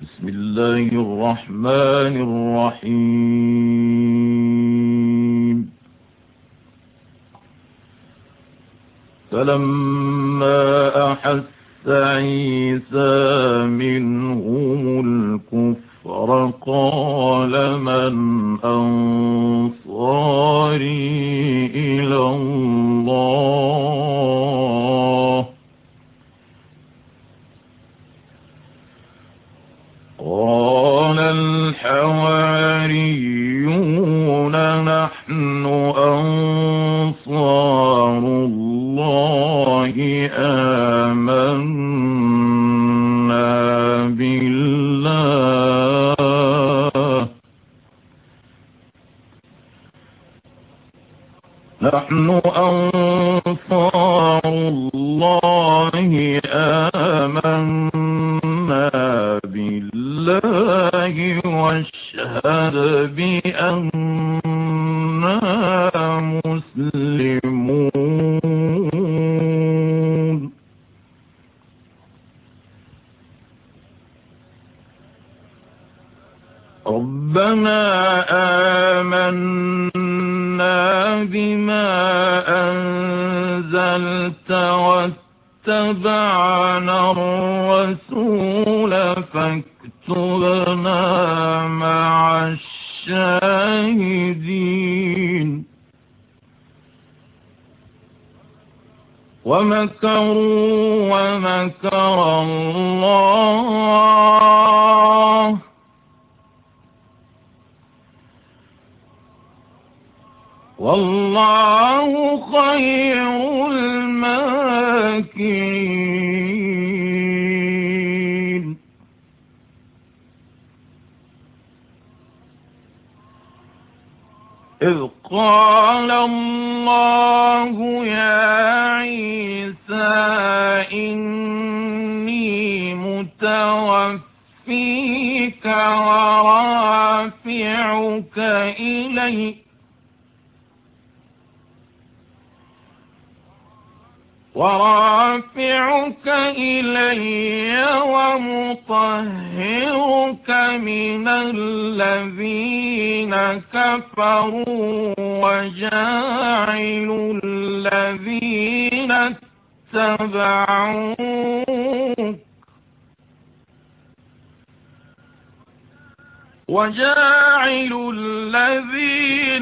بسم الله الرحمن الرحيم. فلما أحس عيسى منهم الكفر قال من أنصاري إلى الله قال الحواريون نحن أنصار الله آمنا بالله نحن أنصار الله آمنا بالله واشهد بأننا مسلمون. ربنا آمنا بما أنزلت واتبعنا الرسول فاكتبنا مع الشاهدين. ومكروا ومكر الله والله خير الماكرين. إذ قال الله يا عيسى إني متوفيك ورافعك إلي ومطهرك من الذين كفروا وجاعل الذين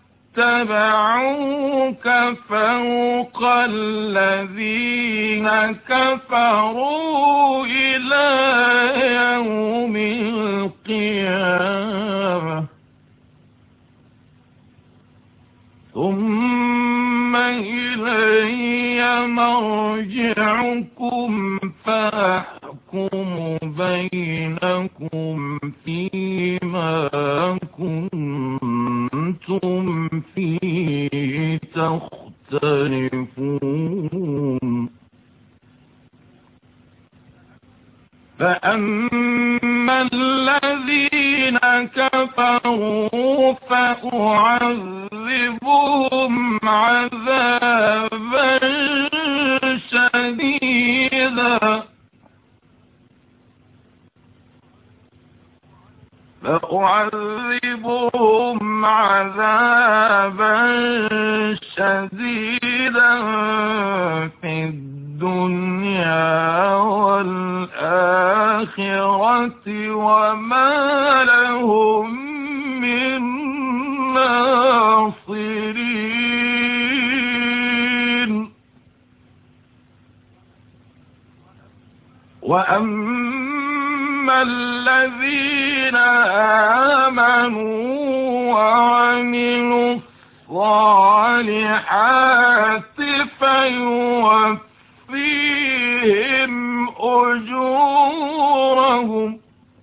اتبعوك فوق الذين كفروا إلى يوم القيامة ثم إلي مرجعكم فأحكم بينكم فيما كنتم فيه تختلفون. فأما الذين كفروا فأعذبهم عذابا شديدا في الدنيا والآخرة وما لهم من ناصرين. وأما الذين آمنوا وعملوا الصالحات فيوفيهم أجورهم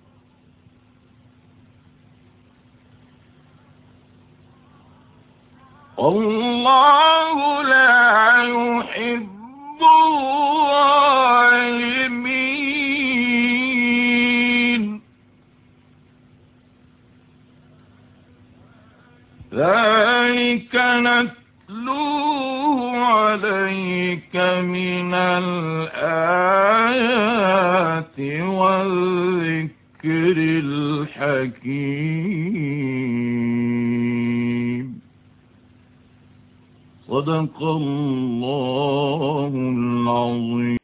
والله لا يحب الظالمين. ذلك نتلوه عليك من الآيات والذكر الحكيم. صدق الله العظيم.